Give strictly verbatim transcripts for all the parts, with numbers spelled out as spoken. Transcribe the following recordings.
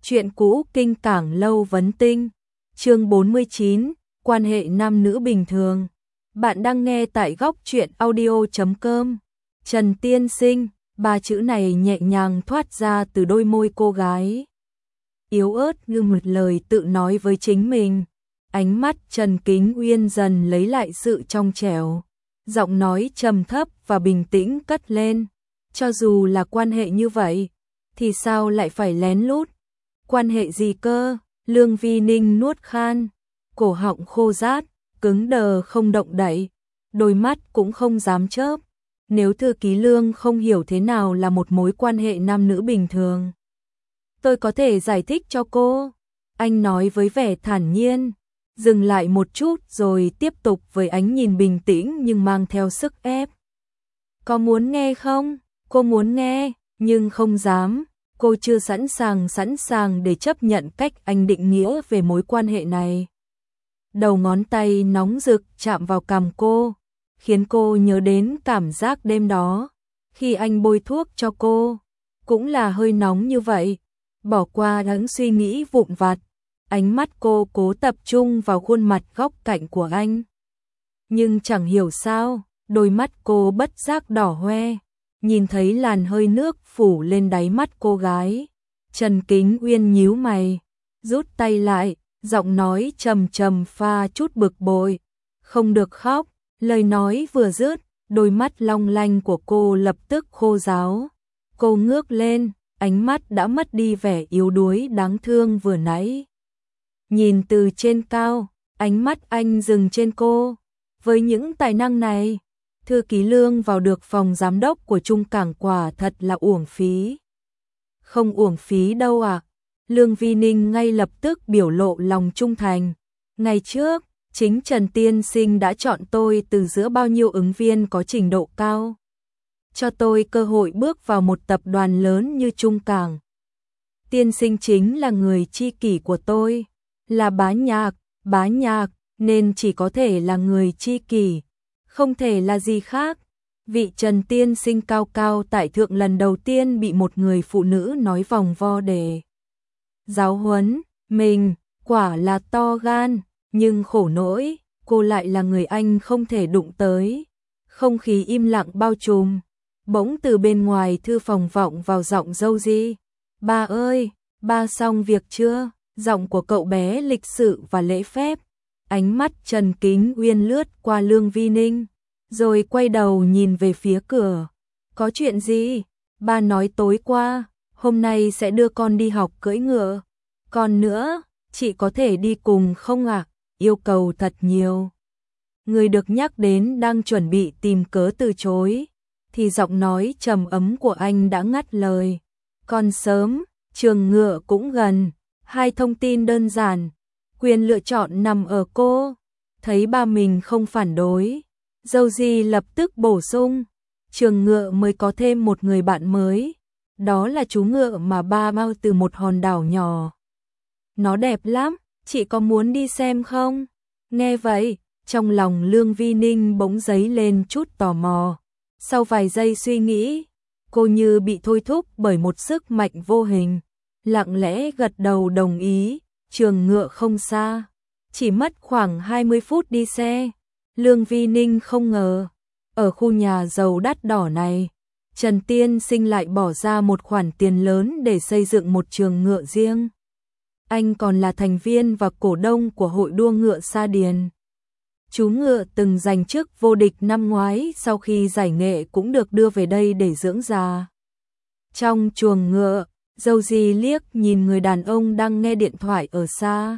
Chuyện cũ kinh cảng lâu vấn tinh. Chương bốn mươi chín, quan hệ nam nữ bình thường. Bạn đang nghe tại góc truyện audio chấm com. Trần tiên sinh, ba chữ này nhẹ nhàng thoát ra từ đôi môi cô gái. Yếu ớt như một lời tự nói với chính mình. Ánh mắt Trần Kính Uyên dần lấy lại sự trong trẻo. Giọng nói trầm thấp và bình tĩnh cất lên. Cho dù là quan hệ như vậy, thì sao lại phải lén lút? Quan hệ gì cơ? Lương Vi Ninh nuốt khan, cổ họng khô rát, cứng đờ không động đậy, đôi mắt cũng không dám chớp. Nếu thư ký Lương không hiểu thế nào là một mối quan hệ nam nữ bình thường, tôi có thể giải thích cho cô. Anh nói với vẻ thản nhiên, dừng lại một chút rồi tiếp tục với ánh nhìn bình tĩnh nhưng mang theo sức ép. Có muốn nghe không? Cô muốn nghe, nhưng không dám. Cô chưa sẵn sàng sẵn sàng để chấp nhận cách anh định nghĩa về mối quan hệ này. Đầu ngón tay nóng rực chạm vào cằm cô, khiến cô nhớ đến cảm giác đêm đó, khi anh bôi thuốc cho cô, cũng là hơi nóng như vậy. Bỏ qua những suy nghĩ vụn vặt, ánh mắt cô cố tập trung vào khuôn mặt góc cạnh của anh. Nhưng chẳng hiểu sao, đôi mắt cô bất giác đỏ hoe. Nhìn thấy làn hơi nước phủ lên đáy mắt cô gái, Trần Kính Uyên nhíu mày, rút tay lại, giọng nói trầm trầm pha chút bực bội. Không được khóc. Lời nói vừa dứt, đôi mắt long lanh của cô lập tức khô ráo. Cô ngước lên, ánh mắt đã mất đi vẻ yếu đuối đáng thương vừa nãy. Nhìn từ trên cao, ánh mắt anh dừng trên cô. Với những tài năng này, thư ký Lương vào được phòng giám đốc của Trung Cảng quả thật là uổng phí. Không uổng phí đâu à? Lương Vi Ninh ngay lập tức biểu lộ lòng trung thành. Ngày trước, chính Trần Tiên Sinh đã chọn tôi từ giữa bao nhiêu ứng viên có trình độ cao, cho tôi cơ hội bước vào một tập đoàn lớn như Trung Cảng. Tiên Sinh chính là người tri kỷ của tôi, là bá nhạc, bá nhạc nên chỉ có thể là người tri kỷ, không thể là gì khác. Vị Trần Tiên Sinh cao cao tại thượng lần đầu tiên bị một người phụ nữ nói vòng vo để giáo huấn mình, quả là to gan, nhưng khổ nỗi, cô lại là người anh không thể đụng tới. Không khí im lặng bao trùm, bỗng từ bên ngoài thư phòng vọng vào giọng dâu di. Ba ơi, ba xong việc chưa? Giọng của cậu bé lịch sự và lễ phép. Ánh mắt Trần Kính Uyên lướt qua Lương Vi Ninh, rồi quay đầu nhìn về phía cửa. Có chuyện gì? Ba nói tối qua, hôm nay sẽ đưa con đi học cưỡi ngựa. Còn nữa, chị có thể đi cùng không ạ? À? Yêu cầu thật nhiều. Người được nhắc đến đang chuẩn bị tìm cớ từ chối, thì giọng nói trầm ấm của anh đã ngắt lời. Còn sớm, trường ngựa cũng gần. Hai thông tin đơn giản, quyền lựa chọn nằm ở cô. Thấy ba mình không phản đối, dâu di lập tức bổ sung. Trường ngựa mới có thêm một người bạn mới. Đó là chú ngựa mà ba bao từ một hòn đảo nhỏ. Nó đẹp lắm, chị có muốn đi xem không? Nghe vậy, trong lòng Lương Vi Ninh bỗng dấy lên chút tò mò. Sau vài giây suy nghĩ, cô như bị thôi thúc bởi một sức mạnh vô hình, lặng lẽ gật đầu đồng ý. Trường ngựa không xa, chỉ mất khoảng hai mươi phút đi xe. Lương Vi Ninh không ngờ, ở khu nhà giàu đắt đỏ này, Trần Tiên Sinh lại bỏ ra một khoản tiền lớn để xây dựng một trường ngựa riêng. Anh còn là thành viên và cổ đông của hội đua ngựa Sa Điền. Chú ngựa từng giành chức vô địch năm ngoái, sau khi giải nghệ cũng được đưa về đây để dưỡng già. Trong chuồng ngựa, dâu di liếc nhìn người đàn ông đang nghe điện thoại ở xa,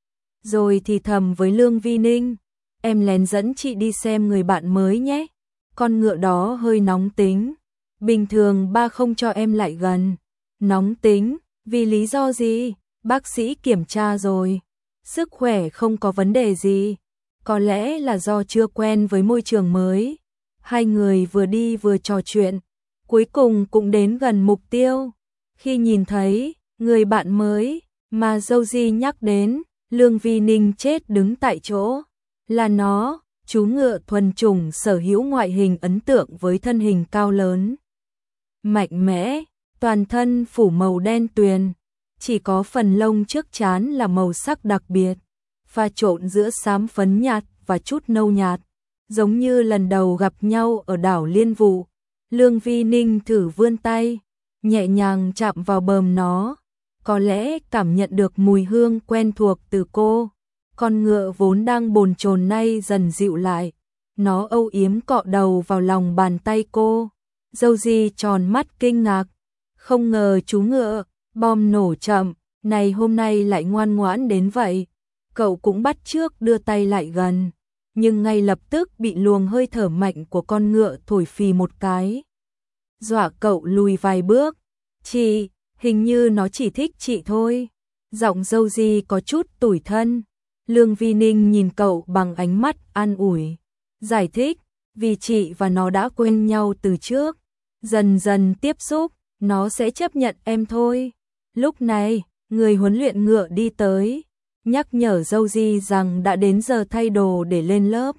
rồi thì thầm với Lương Vi Ninh, em lén dẫn chị đi xem người bạn mới nhé. Con ngựa đó hơi nóng tính, bình thường ba không cho em lại gần. Nóng tính, vì lý do gì? Bác sĩ kiểm tra rồi, sức khỏe không có vấn đề gì. Có lẽ là do chưa quen với môi trường mới. Hai người vừa đi vừa trò chuyện, cuối cùng cũng đến gần mục tiêu. Khi nhìn thấy người bạn mới mà dâu di nhắc đến, Lương Vi Ninh chết đứng tại chỗ. Là nó, chú ngựa thuần chủng sở hữu ngoại hình ấn tượng với thân hình cao lớn, mạnh mẽ, toàn thân phủ màu đen tuyền. chỉ có phần lông trước trán là màu sắc đặc biệt, pha trộn giữa xám phấn nhạt và chút nâu nhạt, giống như lần đầu gặp nhau ở đảo Liên Vụ. Lương Vi Ninh thử vươn tay, nhẹ nhàng chạm vào bờm nó, có lẽ cảm nhận được mùi hương quen thuộc từ cô. Con ngựa vốn đang bồn chồn nay dần dịu lại, nó âu yếm cọ đầu vào lòng bàn tay cô. Rosie tròn mắt kinh ngạc, không ngờ chú ngựa bom nổ chậm, này hôm nay lại ngoan ngoãn đến vậy. Cậu cũng bắt chước đưa tay lại gần, nhưng ngay lập tức bị luồng hơi thở mạnh của con ngựa thổi phì một cái, dọa cậu lùi vài bước. Chị, hình như nó chỉ thích chị thôi. Giọng Rosie có chút tủi thân. Lương Vi Ninh nhìn cậu bằng ánh mắt an ủi, giải thích, vì chị và nó đã quen nhau từ trước, dần dần tiếp xúc, nó sẽ chấp nhận em thôi. Lúc này, người huấn luyện ngựa đi tới, nhắc nhở Rosie rằng đã đến giờ thay đồ để lên lớp.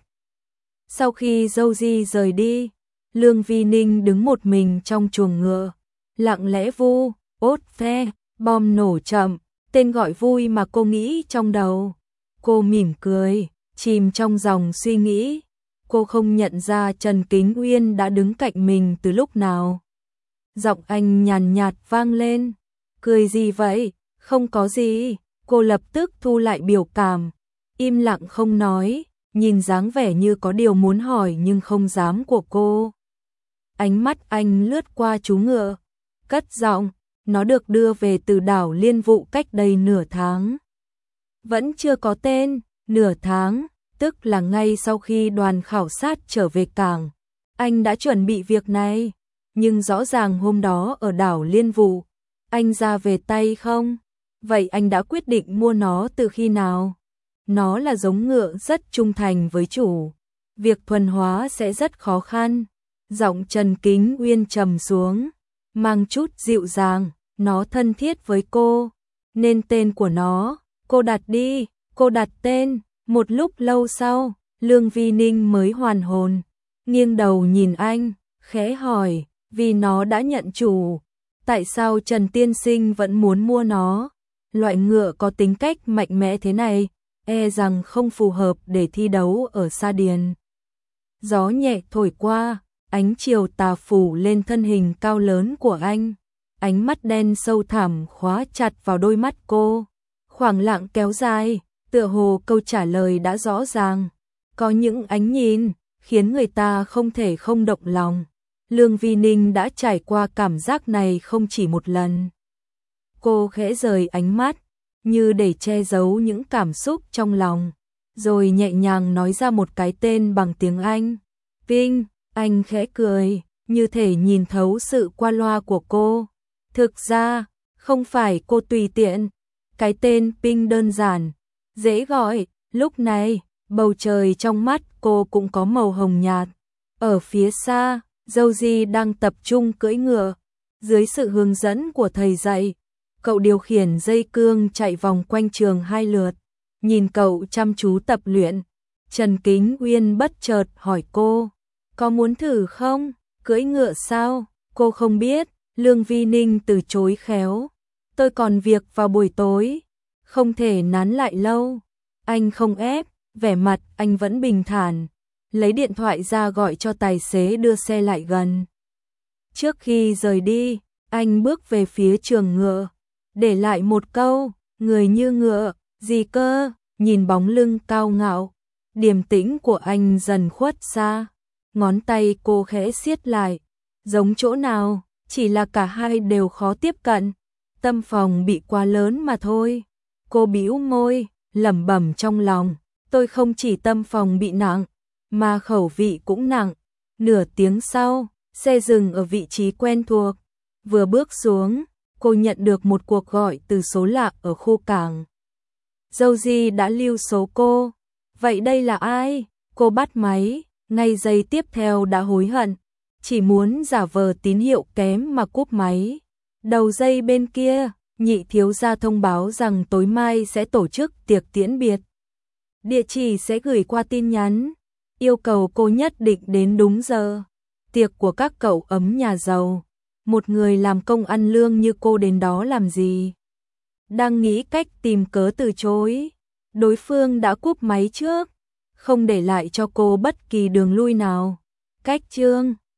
Sau khi Rosie rời đi, Lương Vi Ninh đứng một mình trong chuồng ngựa, lặng lẽ vu, ốt phe, bom nổ chậm, tên gọi vui mà cô nghĩ trong đầu. Cô mỉm cười, chìm trong dòng suy nghĩ. Cô không nhận ra Trần Kính Uyên đã đứng cạnh mình từ lúc nào. Giọng anh nhàn nhạt vang lên, cười gì vậy? Không có gì. Cô lập tức thu lại biểu cảm, im lặng không nói, nhìn dáng vẻ như có điều muốn hỏi nhưng không dám của cô. Ánh mắt anh lướt qua chú ngựa, cất giọng, nó được đưa về từ đảo Liên Vụ cách đây nửa tháng. Vẫn chưa có tên, nửa tháng, tức là ngay sau khi đoàn khảo sát trở về cảng. Anh đã chuẩn bị việc này, nhưng rõ ràng hôm đó ở đảo Liên Vụ, anh ra về tay không? Vậy anh đã quyết định mua nó từ khi nào? Nó là giống ngựa rất trung thành với chủ, việc thuần hóa sẽ rất khó khăn. Giọng Trần Kính Uyên trầm xuống, mang chút dịu dàng, nó thân thiết với cô, nên tên của nó, cô đặt đi, cô đặt tên. Một lúc lâu sau, Lương Vi Ninh mới hoàn hồn, nghiêng đầu nhìn anh, khẽ hỏi, vì nó đã nhận chủ, tại sao Trần Tiên Sinh vẫn muốn mua nó? Loại ngựa có tính cách mạnh mẽ thế này, e rằng không phù hợp để thi đấu ở Sa Điền. Gió nhẹ thổi qua, ánh chiều tà phủ lên thân hình cao lớn của anh, ánh mắt đen sâu thẳm khóa chặt vào đôi mắt cô. Khoảng lặng kéo dài, tựa hồ câu trả lời đã rõ ràng. Có những ánh nhìn khiến người ta không thể không động lòng. Lương Vi Ninh đã trải qua cảm giác này không chỉ một lần. Cô khẽ rời ánh mắt, như để che giấu những cảm xúc trong lòng, rồi nhẹ nhàng nói ra một cái tên bằng tiếng Anh. Ping. Anh khẽ cười, như thể nhìn thấu sự qua loa của cô. Thực ra, không phải cô tùy tiện. Cái tên Ping đơn giản, dễ gọi. Lúc này, bầu trời trong mắt cô cũng có màu hồng nhạt. Ở phía xa, Rosie đang tập trung cưỡi ngựa. Dưới sự hướng dẫn của thầy dạy, cậu điều khiển dây cương chạy vòng quanh trường hai lượt. Nhìn cậu chăm chú tập luyện, Trần Kính Uyên bất chợt hỏi cô, có muốn thử không? Cưỡi ngựa sao? Cô không biết. Lương Vi Ninh từ chối khéo. Tôi còn việc vào buổi tối, không thể nán lại lâu. Anh không ép, vẻ mặt anh vẫn bình thản, lấy điện thoại ra gọi cho tài xế đưa xe lại gần. Trước khi rời đi, anh bước về phía trường ngựa, để lại một câu, người như ngựa, gì cơ? Nhìn bóng lưng cao ngạo, điềm tĩnh của anh dần khuất xa, ngón tay cô khẽ siết lại, giống chỗ nào, chỉ là cả hai đều khó tiếp cận, tâm phòng bị quá lớn mà thôi. Cô bĩu môi, lẩm bẩm trong lòng, tôi không chỉ tâm phòng bị nặng, mà khẩu vị cũng nặng. Nửa tiếng sau, xe dừng ở vị trí quen thuộc. Vừa bước xuống, cô nhận được một cuộc gọi từ số lạ ở khu cảng. Rosie đã lưu số cô. Vậy đây là ai? Cô bắt máy, ngay giây tiếp theo đã hối hận, chỉ muốn giả vờ tín hiệu kém mà cúp máy. Đầu dây bên kia, Nhị thiếu gia thông báo rằng tối mai sẽ tổ chức tiệc tiễn biệt. Địa chỉ sẽ gửi qua tin nhắn, yêu cầu cô nhất định đến đúng giờ. Tiệc của các cậu ấm nhà giàu, một người làm công ăn lương như cô đến đó làm gì? đang nghĩ cách tìm cớ từ chối. Đối phương đã cúp máy trước, không để lại cho cô bất kỳ đường lui nào. Cách Trương